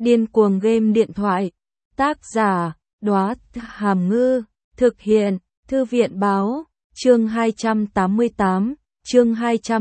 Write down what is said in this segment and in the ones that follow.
Điên cuồng game điện thoại. Tác giả, Đóa Hàm Ngư. Thực hiện, Thư viện Báo. Chương 288, chương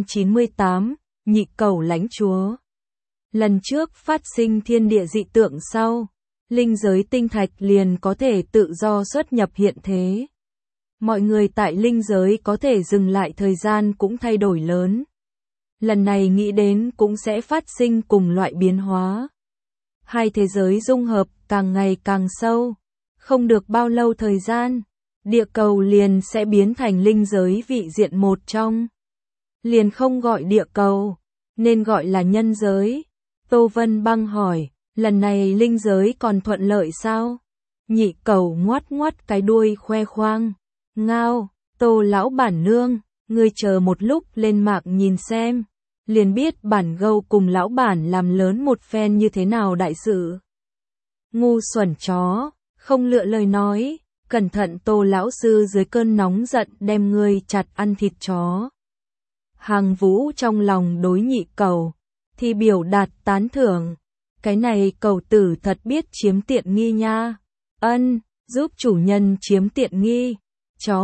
298, Nhị Cẩu Lãnh Chúa. Lần trước phát sinh thiên địa dị tượng sau, linh giới tinh thạch liền có thể tự do xuất nhập hiện thế. Mọi người tại linh giới có thể dừng lại thời gian cũng thay đổi lớn. Lần này nghĩ đến cũng sẽ phát sinh cùng loại biến hóa. Hai thế giới dung hợp càng ngày càng sâu. Không được bao lâu thời gian, địa cầu liền sẽ biến thành linh giới vị diện một trong. Liền không gọi địa cầu, nên gọi là nhân giới. Tô Vân Băng hỏi, lần này linh giới còn thuận lợi sao? Nhị Cẩu ngoắt ngoắt cái đuôi khoe khoang. Ngao, Tô lão bản nương, ngươi chờ một lúc lên mạng nhìn xem. Liền biết bản gâu cùng lão bản làm lớn một phen như thế nào đại sự. Ngu xuẩn chó, không lựa lời nói, cẩn thận Tô lão sư dưới cơn nóng giận đem ngươi chặt ăn thịt chó. Hàng Vũ trong lòng đối Nhị Cẩu thì biểu đạt tán thưởng. Cái này cẩu tử thật biết chiếm tiện nghi nha. Ân, giúp chủ nhân chiếm tiện nghi. Chó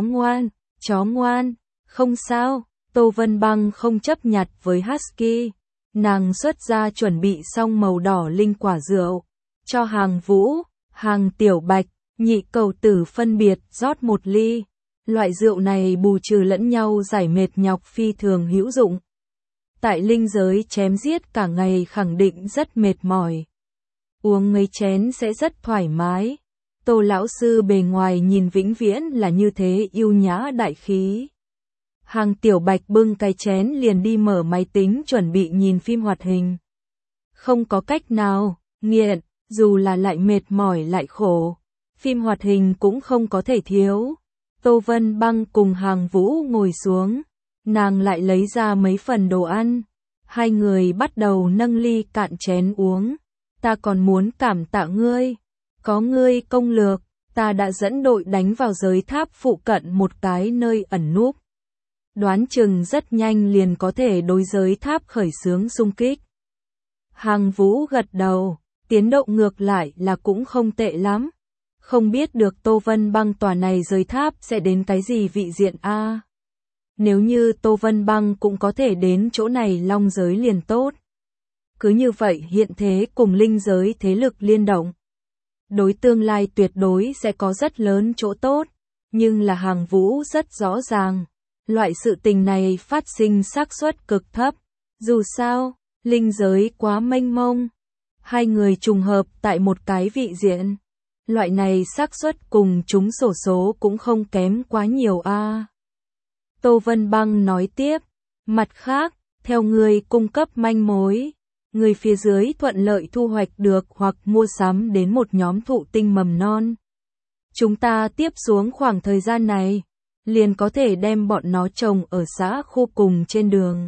ngoan, không sao. Tô Vân Băng không chấp nhặt với Husky. Nàng xuất ra chuẩn bị xong màu đỏ linh quả rượu. Cho Hàng Vũ, Hàng Tiểu Bạch, Nhị Cẩu tử phân biệt rót một ly. Loại rượu này bù trừ lẫn nhau giải mệt nhọc phi thường hữu dụng. Tại linh giới chém giết cả ngày khẳng định rất mệt mỏi. Uống mấy chén sẽ rất thoải mái. Tô lão sư bề ngoài nhìn vĩnh viễn là như thế yêu nhã đại khí. Hàng Tiểu Bạch bưng cái chén liền đi mở máy tính chuẩn bị nhìn phim hoạt hình. Không có cách nào, nghiện, dù là lại mệt mỏi lại khổ. Phim hoạt hình cũng không có thể thiếu. Tô Vân Băng cùng Hàng Vũ ngồi xuống. Nàng lại lấy ra mấy phần đồ ăn. Hai người bắt đầu nâng ly cạn chén uống. Ta còn muốn cảm tạ ngươi. Có ngươi công lược, ta đã dẫn đội đánh vào giới tháp phụ cận một cái nơi ẩn núp. Đoán chừng rất nhanh liền có thể đối giới tháp khởi xướng xung kích. Hàng Vũ gật đầu, tiến độ ngược lại là cũng không tệ lắm. Không biết được Tô Vân Băng tòa này giới tháp sẽ đến cái gì vị diện a. Nếu như Tô Vân Băng cũng có thể đến chỗ này long giới liền tốt. Cứ như vậy hiện thế cùng linh giới thế lực liên động. Đối tương lai tuyệt đối sẽ có rất lớn chỗ tốt. Nhưng là Hàng Vũ rất rõ ràng. Loại sự tình này phát sinh xác suất cực thấp. Dù sao, linh giới quá mênh mông. Hai người trùng hợp tại một cái vị diện. Loại này xác suất cùng chúng xổ số cũng không kém quá nhiều a. Tô Vân Băng nói tiếp, mặt khác, theo người cung cấp manh mối, người phía dưới thuận lợi thu hoạch được hoặc mua sắm đến một nhóm thụ tinh mầm non. Chúng ta tiếp xuống khoảng thời gian này, liền có thể đem bọn nó trồng ở xã khu cùng trên đường.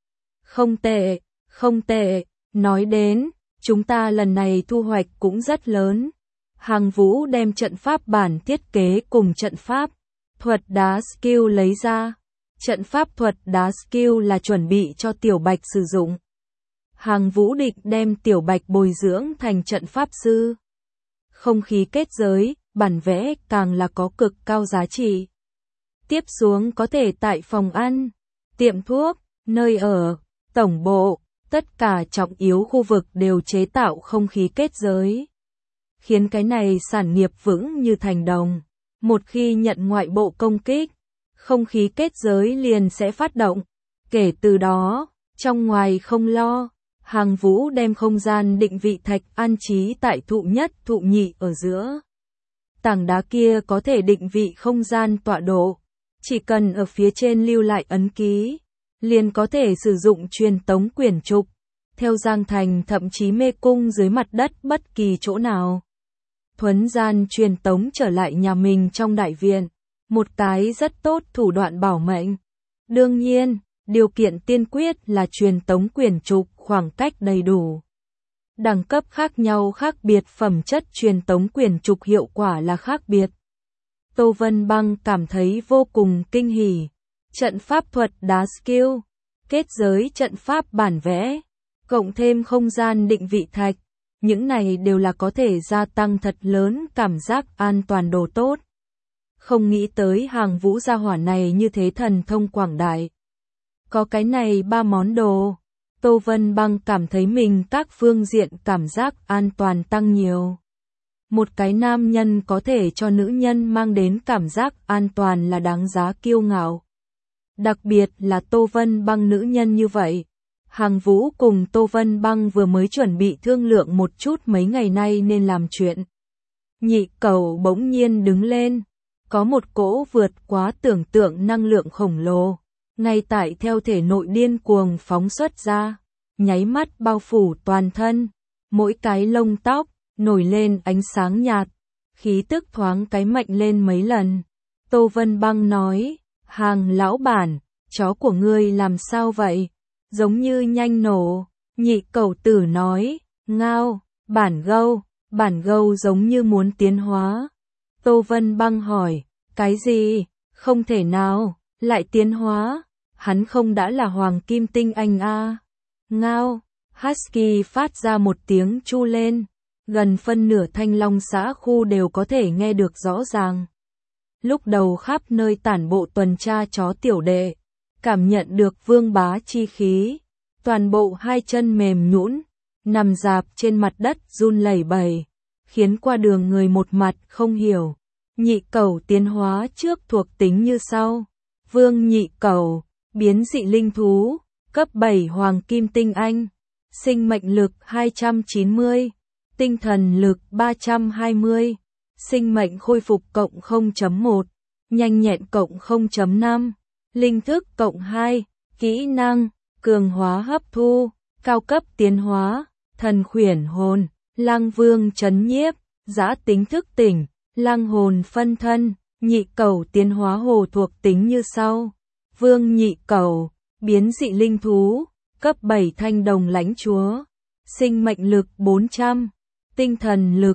Không tệ, nói đến, chúng ta lần này thu hoạch cũng rất lớn. Hàng Vũ đem trận pháp bản thiết kế cùng trận pháp thuật đá skill lấy ra. Trận pháp thuật đá skill là chuẩn bị cho Tiểu Bạch sử dụng. Hàng Vũ định đem Tiểu Bạch bồi dưỡng thành trận pháp sư. Không khí kết giới, bản vẽ càng là có cực cao giá trị. Tiếp xuống có thể tại phòng ăn, tiệm thuốc, nơi ở, tổng bộ, tất cả trọng yếu khu vực đều chế tạo không khí kết giới. Khiến cái này sản nghiệp vững như thành đồng. Một khi nhận ngoại bộ công kích, không khí kết giới liền sẽ phát động. Kể từ đó, trong ngoài không lo, Hàng Vũ đem không gian định vị thạch an trí tại thụ nhất thụ nhị ở giữa. Tảng đá kia có thể định vị không gian tọa độ. Chỉ cần ở phía trên lưu lại ấn ký, liền có thể sử dụng truyền tống quyển trục. Theo Giang Thành thậm chí mê cung dưới mặt đất bất kỳ chỗ nào. Thuấn gian truyền tống trở lại nhà mình trong đại viện. Một cái rất tốt thủ đoạn bảo mệnh. Đương nhiên, điều kiện tiên quyết là truyền tống quyển trục khoảng cách đầy đủ. Đẳng cấp khác nhau khác biệt phẩm chất truyền tống quyển trục hiệu quả là khác biệt. Tô Vân Băng cảm thấy vô cùng kinh hỉ. Trận pháp thuật đá skill, kết giới trận pháp bản vẽ, cộng thêm không gian định vị thạch, những này đều là có thể gia tăng thật lớn cảm giác an toàn đồ tốt. Không nghĩ tới Hàng Vũ gia hỏa này như thế thần thông quảng đại. Có cái này 3 món đồ, Tô Vân Băng cảm thấy mình các phương diện cảm giác an toàn tăng nhiều. Một cái nam nhân có thể cho nữ nhân mang đến cảm giác an toàn là đáng giá kiêu ngạo. Đặc biệt là Tô Vân Băng nữ nhân như vậy. Hàng Vũ cùng Tô Vân Băng vừa mới chuẩn bị thương lượng một chút mấy ngày nay nên làm chuyện. Nhị Cẩu bỗng nhiên đứng lên, có một cỗ vượt quá tưởng tượng năng lượng khổng lồ, ngay tại theo thể nội điên cuồng phóng xuất ra, nháy mắt bao phủ toàn thân, mỗi cái lông tóc nổi lên ánh sáng nhạt, khí tức thoáng cái mạnh lên mấy lần. Tô Vân Băng nói, Hàng lão bản, chó của ngươi làm sao vậy? Giống như nhanh nổ. Nhị Cẩu tử nói, ngao, bản gâu giống như muốn tiến hóa. Tô Vân Băng hỏi, cái gì? Không thể nào, lại tiến hóa, hắn không đã là hoàng kim tinh anh a? Ngao, Husky phát ra một tiếng chu lên, gần phân nửa Thanh Long xã khu đều có thể nghe được rõ ràng. Lúc đầu khắp nơi tản bộ tuần tra chó tiểu đệ, cảm nhận được vương bá chi khí, toàn bộ hai chân mềm nhũn, nằm rạp trên mặt đất run lẩy bẩy, khiến qua đường người một mặt không hiểu. Nhị Cẩu tiến hóa trước thuộc tính như sau. Vương Nhị Cẩu, biến dị linh thú, cấp 7 hoàng kim tinh anh, sinh mệnh lực 290, tinh thần lực 320, sinh mệnh khôi phục cộng 0.1, nhanh nhẹn cộng 0.5, linh thức cộng 2, kỹ năng, cường hóa hấp thu, cao cấp tiến hóa, thần khuyển hồn, lang vương trấn nhiếp, giã tính thức tỉnh, lang hồn phân thân. Nhị Cẩu tiến hóa hồ thuộc tính như sau. Vương Nhị Cẩu, biến dị linh thú, cấp 7 thanh đồng lãnh chúa, sinh mệnh lực 400, tinh thần lực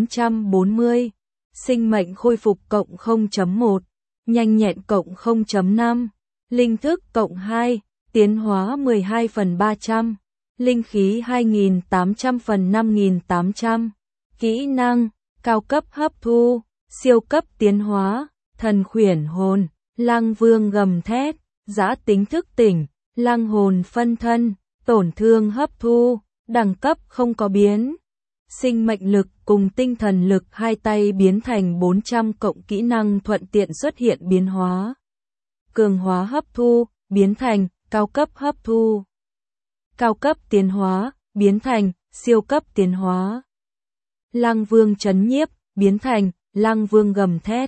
440, sinh mệnh khôi phục cộng 0.1, nhanh nhẹn cộng 0.5, linh thức cộng 2, tiến hóa 12 phần 300, linh khí 2.800 phần 5.800, kỹ năng, cao cấp hấp thu, siêu cấp tiến hóa, thần khuyển hồn, lang vương gầm thét, giã tính thức tỉnh, lang hồn phân thân, tổn thương hấp thu, đẳng cấp không có biến. Sinh mệnh lực cùng tinh thần lực hai tay biến thành 400 cộng kỹ năng thuận tiện xuất hiện biến hóa. Cường hóa hấp thu, biến thành cao cấp hấp thu. Cao cấp tiến hóa, biến thành siêu cấp tiến hóa. Lang vương trấn nhiếp, biến thành lang vương gầm thét.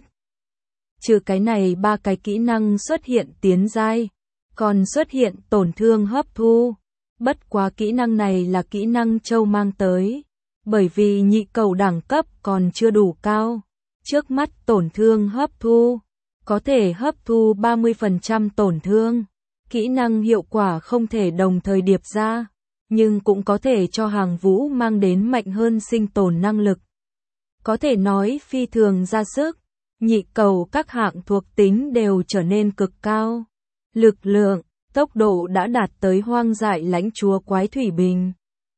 Trừ cái này 3 cái kỹ năng xuất hiện tiến giai, còn xuất hiện tổn thương hấp thu. Bất quá kỹ năng này là kỹ năng Châu mang tới, bởi vì Nhị Cẩu đẳng cấp còn chưa đủ cao. Trước mắt tổn thương hấp thu, có thể hấp thu 30% tổn thương. Kỹ năng hiệu quả không thể đồng thời điệp ra, nhưng cũng có thể cho Hàng Vũ mang đến mạnh hơn sinh tồn năng lực. Có thể nói phi thường ra sức. Nhị Cẩu các hạng thuộc tính đều trở nên cực cao. Lực lượng, tốc độ đã đạt tới hoang dại lãnh chúa quái thủy bình.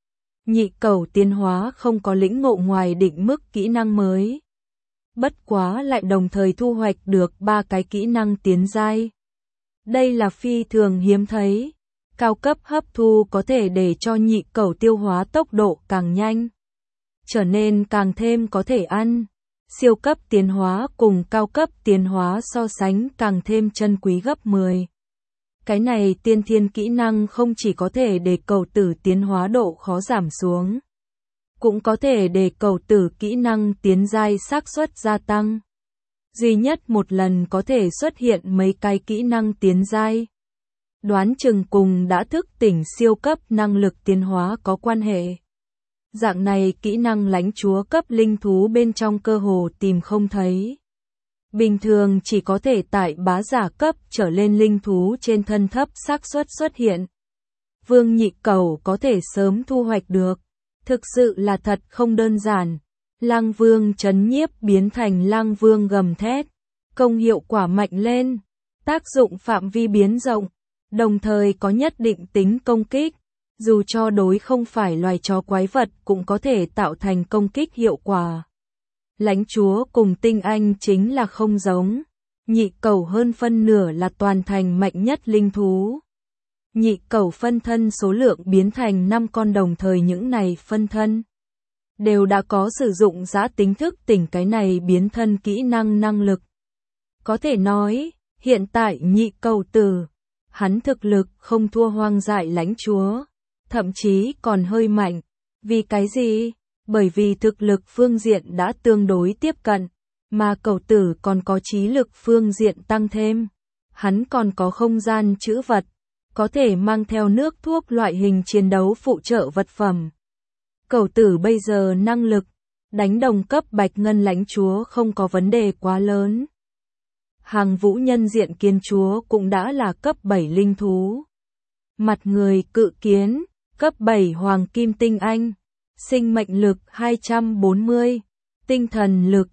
Nhị Cẩu tiến hóa không có lĩnh ngộ ngoài định mức kỹ năng mới. Bất quá lại đồng thời thu hoạch được 3 cái kỹ năng tiến giai. Đây là phi thường hiếm thấy. Cao cấp hấp thu có thể để cho Nhị Cẩu tiêu hóa tốc độ càng nhanh, trở nên càng thêm có thể ăn. Siêu cấp tiến hóa cùng cao cấp tiến hóa so sánh càng thêm chân quý gấp 10. Cái này tiên thiên kỹ năng không chỉ có thể để cẩu tử tiến hóa độ khó giảm xuống, cũng có thể để cẩu tử kỹ năng tiến giai xác suất gia tăng. Duy nhất một lần có thể xuất hiện mấy cái kỹ năng tiến giai. Đoán chừng cùng đã thức tỉnh siêu cấp năng lực tiến hóa có quan hệ. Dạng này kỹ năng lãnh chúa cấp linh thú bên trong cơ hồ tìm không thấy. Bình thường chỉ có thể tại bá giả cấp trở lên linh thú trên thân thấp xác suất xuất hiện. Vương Nhị Cẩu có thể sớm thu hoạch được. Thực sự là thật không đơn giản. Lang vương trấn nhiếp biến thành lang vương gầm thét. Công hiệu quả mạnh lên. Tác dụng phạm vi biến rộng. Đồng thời có nhất định tính công kích. dù cho đối không phải loài chó quái vật cũng có thể tạo thành công kích hiệu quả. Lãnh chúa cùng tinh anh chính là không giống. Nhị cẩu hơn phân nửa là toàn thành mạnh nhất linh thú. Nhị cẩu phân thân số lượng biến thành 5 con đồng thời những này phân thân đều đã có sử dụng giã tính thức tỉnh cái này biến thân kỹ năng lực. Có thể nói, hiện tại nhị cẩu tử, hắn thực lực không thua hoang dại lãnh chúa, thậm chí còn hơi mạnh. Vì cái gì? Bởi vì thực lực phương diện đã tương đối tiếp cận, mà cẩu tử còn có trí lực phương diện tăng thêm. Hắn còn có không gian trữ vật, có thể mang theo nước thuốc loại hình chiến đấu phụ trợ vật phẩm. Cẩu tử bây giờ năng lực, đánh đồng cấp bạch ngân lãnh chúa không có vấn đề quá lớn. Hàng vũ nhân diện kiến chúa cũng đã là cấp 7 linh thú. Mặt người cự kiến, cấp 7 hoàng kim tinh anh, sinh mệnh lực 240, tinh thần lực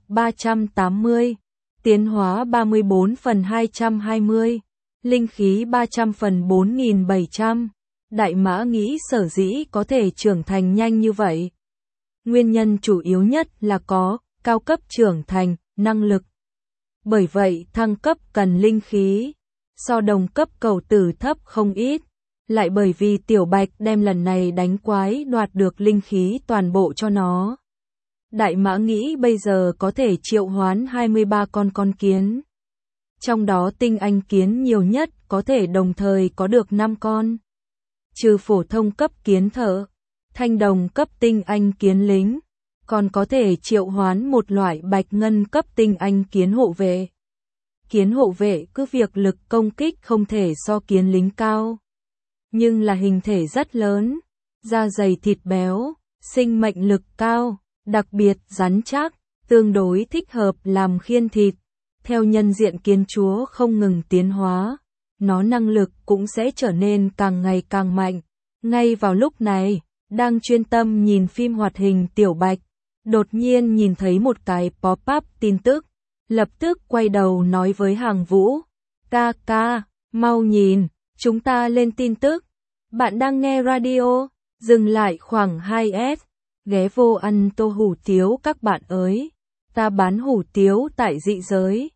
380, tiến hóa 34 phần 220, linh khí 300 phần 4700. Đại mã nghĩ sở dĩ có thể trưởng thành nhanh như vậy. Nguyên nhân chủ yếu nhất là có cao cấp trưởng thành, năng lực. Bởi vậy thăng cấp cần linh khí, so đồng cấp cẩu tử thấp không ít. Lại bởi vì tiểu bạch đem lần này đánh quái đoạt được linh khí toàn bộ cho nó. Đại mã nghĩ bây giờ có thể triệu hoán 23 con kiến. Trong đó tinh anh kiến nhiều nhất có thể đồng thời có được 5 con. Trừ phổ thông cấp kiến thợ, thanh đồng cấp tinh anh kiến lính, còn có thể triệu hoán một loại bạch ngân cấp tinh anh kiến hộ vệ. Kiến hộ vệ cứ việc lực công kích không thể so kiến lính cao, nhưng là hình thể rất lớn, da dày thịt béo, sinh mệnh lực cao, đặc biệt rắn chắc, tương đối thích hợp làm khiên thịt. Theo nhân diện kiến chúa không ngừng tiến hóa, nó năng lực cũng sẽ trở nên càng ngày càng mạnh. Ngay vào lúc này, đang chuyên tâm nhìn phim hoạt hình tiểu bạch, đột nhiên nhìn thấy một cái pop-up tin tức, lập tức quay đầu nói với Hàng Vũ, ca, mau nhìn, chúng ta lên tin tức, bạn đang nghe radio, dừng lại khoảng 2S, ghé vô ăn tô hủ tiếu các bạn ơi, ta bán hủ tiếu tại dị giới.